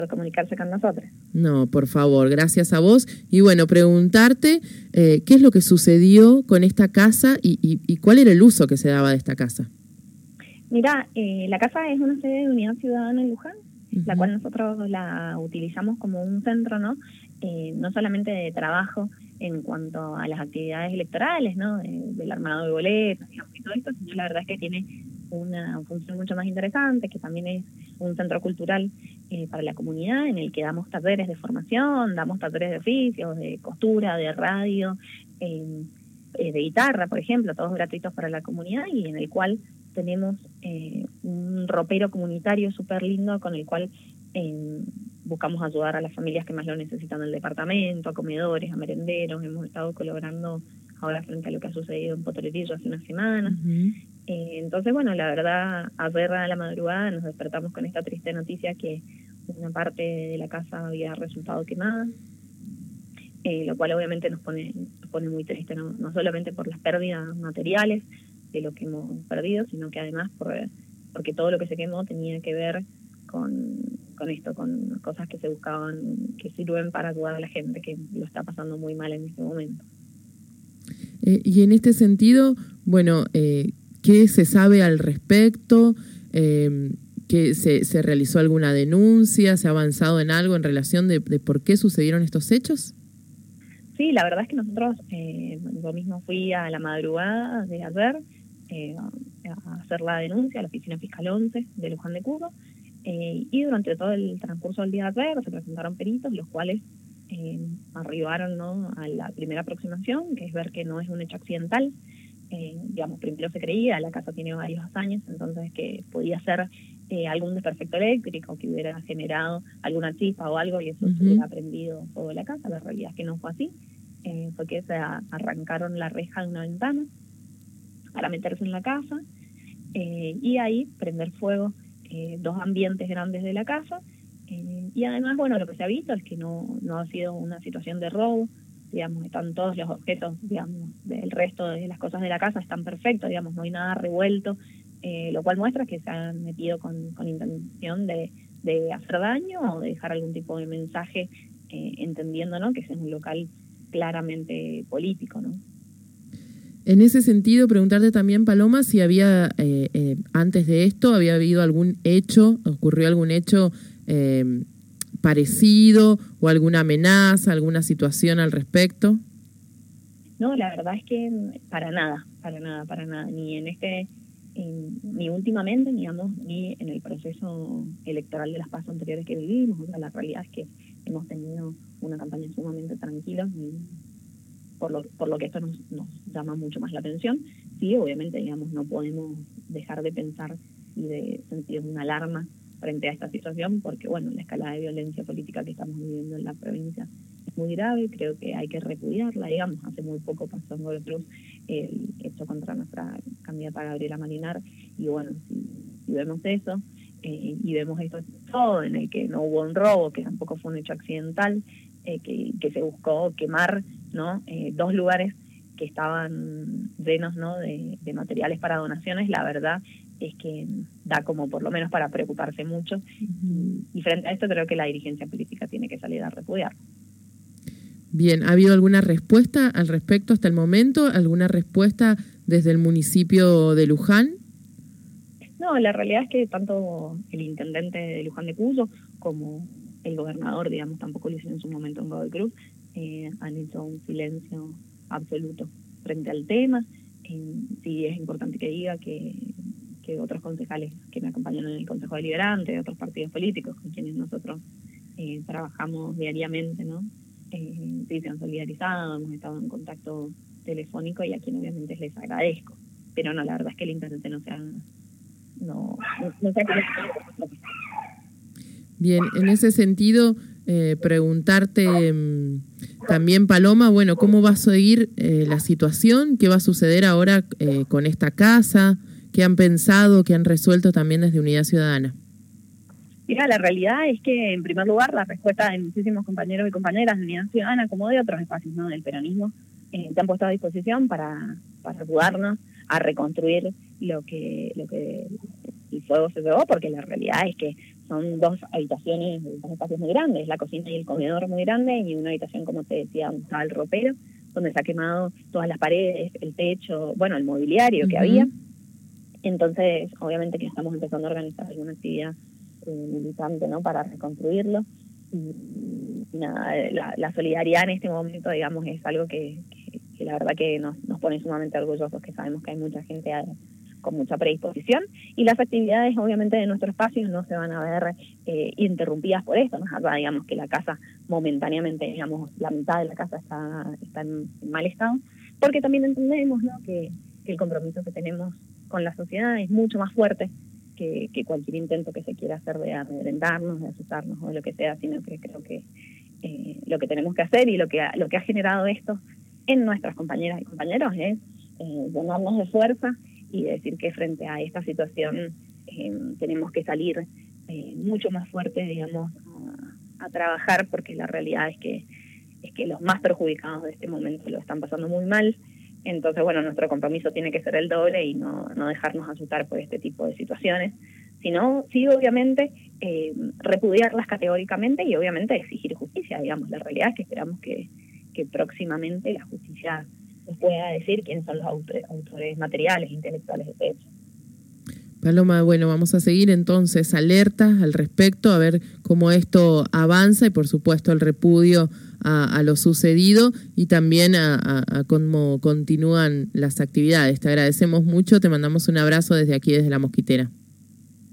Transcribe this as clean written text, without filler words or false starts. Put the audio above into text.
comunicarse con nosotros. No, por favor, gracias a vos. Y bueno, preguntarte qué es lo que sucedió con esta casa y cuál era el uso que se daba de esta casa. Mira, la casa es una sede de Unidad Ciudadana en Luján, la cual nosotros la utilizamos como un centro, ¿no? No solamente de trabajo en cuanto a las actividades electorales, ¿no? Del armado de boletas, digamos, y todo esto, sino la verdad es que tiene una función mucho más interesante, que también es un centro cultural para la comunidad, en el que damos talleres de formación, damos talleres de oficios, de costura, de radio, de guitarra, por ejemplo, todos gratuitos para la comunidad, y en el cual tenemos un ropero comunitario súper lindo con el cual buscamos ayudar a las familias que más lo necesitan del departamento, a comedores, a merenderos. Hemos estado colaborando ahora frente a lo que ha sucedido en Potrerillo hace unas semanas. Entonces, bueno, la verdad, ayer a la madrugada nos despertamos con esta triste noticia que una parte de la casa había resultado quemada, lo cual obviamente nos pone muy triste, no solamente por las pérdidas materiales de lo que hemos perdido, sino que además porque todo lo que se quemó tenía que ver con esto, con cosas que se buscaban, que sirven para ayudar a la gente que lo está pasando muy mal en este momento. Y en este sentido, bueno, ¿qué se sabe al respecto? ¿Que se realizó alguna denuncia? ¿Se ha avanzado en algo en relación de por qué sucedieron estos hechos? Sí, la verdad es que nosotros, yo mismo fui a la madrugada de ayer a hacer la denuncia a la Oficina Fiscal 11 de Luján de Cuyo, y durante todo el transcurso del día de ayer se presentaron peritos, los cuales arribaron, ¿no?, a la primera aproximación, que es ver que no es un hecho accidental. Digamos, primero se creía, la casa tiene varios años, entonces que podía ser algún desperfecto eléctrico que hubiera generado alguna chispa o algo y eso se hubiera prendido toda la casa. La realidad es que no fue así, fue que se arrancaron la reja de una ventana para meterse en la casa y ahí prender fuego dos ambientes grandes de la casa, y además, bueno, lo que se ha visto es que no ha sido una situación de robo. Digamos, están todos los objetos, digamos, del resto de las cosas de la casa están perfectos, digamos, no hay nada revuelto, lo cual muestra que se han metido con intención de hacer daño o de dejar algún tipo de mensaje, entendiendo, ¿no?, que ese es un local claramente político, ¿no? En ese sentido, preguntarte también, Paloma, si había, antes de esto, había habido ocurrió algún hecho parecido o alguna amenaza, alguna situación al respecto. No, la verdad es que para nada, ni ni últimamente, digamos, ni en el proceso electoral de las PASO anteriores que vivimos. O sea, la realidad es que hemos tenido una campaña sumamente tranquila, y por lo que esto nos llama mucho más la atención. Sí, obviamente, digamos, no podemos dejar de pensar y de sentir una alarma frente a esta situación, porque, bueno, la escalada de violencia política que estamos viviendo en la provincia es muy grave. Creo que hay que repudiarla, digamos. Hace muy poco pasó en Godoy Cruz el hecho contra nuestra candidata Gabriela Malinar, y bueno, si vemos eso, y vemos esto todo, en el que no hubo un robo, que tampoco fue un hecho accidental, que se buscó quemar, ¿no?, dos lugares que estaban llenos, ¿no?, de materiales para donaciones. La verdad es que da como por lo menos para preocuparse mucho, y frente a esto creo que la dirigencia política tiene que salir a repudiar. Bien, ¿ha habido alguna respuesta al respecto hasta el momento? ¿Alguna respuesta desde el municipio de Luján? No, la realidad es que tanto el intendente de Luján de Cuyo como el gobernador, digamos, tampoco lo hizo en su momento en Godoy Cruz, han hecho un silencio absoluto frente al tema. Sí es importante que diga que otros concejales que me acompañan en el Consejo Deliberante, de otros partidos políticos con quienes nosotros trabajamos diariamente, ¿no?, sí se han solidarizado, hemos estado en contacto telefónico, y a quien obviamente les agradezco. Pero no, la verdad es que el intendente no se ha Bien, en ese sentido, preguntarte también, Paloma, bueno, ¿cómo va a seguir la situación? ¿Qué va a suceder ahora con esta casa? ¿Qué han pensado, qué han resuelto también desde Unidad Ciudadana? Mira, la realidad es que, en primer lugar, la respuesta de muchísimos compañeros y compañeras de Unidad Ciudadana, como de otros espacios, ¿no?, del peronismo, se han puesto a disposición para ayudarnos a reconstruir lo que el fuego se llevó, porque la realidad es que son 2 habitaciones, 2 espacios muy grandes, la cocina y el comedor muy grande, y una habitación, como te decía, donde estaba el ropero, donde se ha quemado todas las paredes, el techo, bueno, el mobiliario que había. Entonces, obviamente que estamos empezando a organizar alguna actividad militante, ¿no?, para reconstruirlo. Y nada, la solidaridad en este momento, digamos, es algo que la verdad que nos pone sumamente orgullosos, que sabemos que hay mucha gente con mucha predisposición, y las actividades obviamente de nuestro espacio no se van a ver interrumpidas por esto. Digamos que la casa momentáneamente, digamos, la mitad de la casa está en mal estado, porque también entendemos, ¿no?, que el compromiso que tenemos con la sociedad es mucho más fuerte que cualquier intento que se quiera hacer de amedrentarnos, de asustarnos o de lo que sea, sino que creo que lo que tenemos que hacer y lo que ha generado esto en nuestras compañeras y compañeros es llenarnos de fuerza y decir que frente a esta situación tenemos que salir mucho más fuerte, digamos, a trabajar, porque la realidad es que los más perjudicados de este momento lo están pasando muy mal. Entonces, bueno, nuestro compromiso tiene que ser el doble y no dejarnos asustar por este tipo de situaciones, sino, sí, obviamente, repudiarlas categóricamente y obviamente exigir justicia, digamos. La realidad es que esperamos que próximamente la justicia nos pueda decir quiénes son los autores materiales, intelectuales de este hecho. Paloma, bueno, vamos a seguir entonces alertas al respecto, a ver cómo esto avanza y por supuesto el repudio a lo sucedido y también a cómo continúan las actividades. Te agradecemos mucho, te mandamos un abrazo desde aquí, desde La Mosquitera.